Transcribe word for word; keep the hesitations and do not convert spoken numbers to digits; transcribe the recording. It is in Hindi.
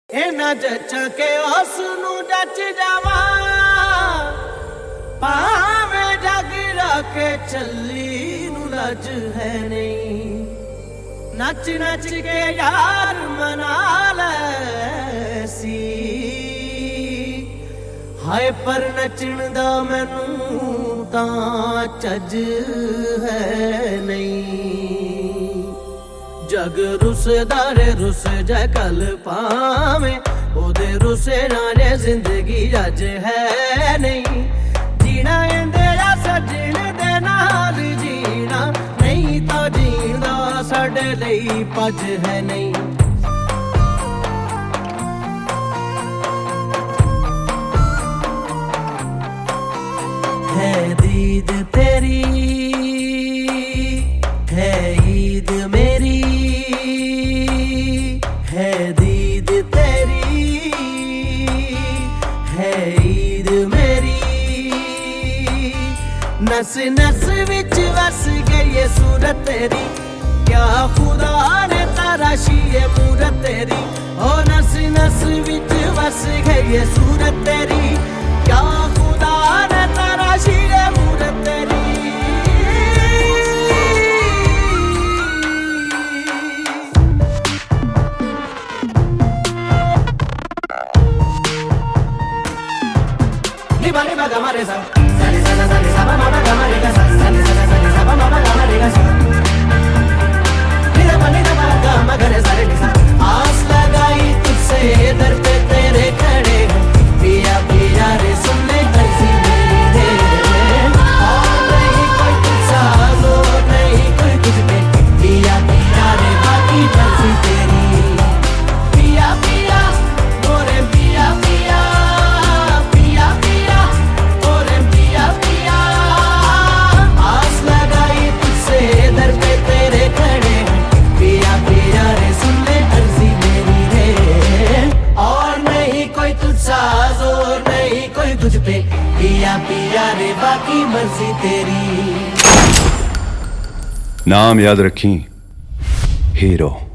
इना जचा के उसनू जच जावा पावे जग रखे चली नू लज है नहीं। नच नच के यार मना ले सी हाय पर नचण दा मैनू तां चज है नहीं। जग रुसदा रे रुस जा कल पावे ओदे रुसे नाले जिंदगी अज है नहीं। जीना इंदेरा सजन दे नाल जीना नहीं तो जींदा साडे लई पज है नहीं। है दीद तेरी है ईद मेरी है दीद तेरी है ईद मेरी। नस नस विच वस गई ये सूरत तेरी क्या खुदा ने तराशी ये मूरत तेरी। ओ नस नस विच वस गई ये सूरत तेरी क्या खुदा ने तराशी ये मूरत तेरी। Bali baga mare sa, sali sali sali sa ba mama ga mare ga sa, sali sali sali sa ba mama ga mare ga sa. Nida bali da baga magare sare ni sa, आस लगाई तुझसे दर पे तेरे खड़े हो पिया पिया रे सुन ले अर्जी मेरी है। और नहीं कोई तुझसा जोर नहीं कोई तुझ पे पिया पिया रे बाकी मर्जी तेरी। पिया पिया गोरे पिया पिया तुझ पे पिया पिया रे बाकी मर्जी तेरी। नाम याद रखी हीरो।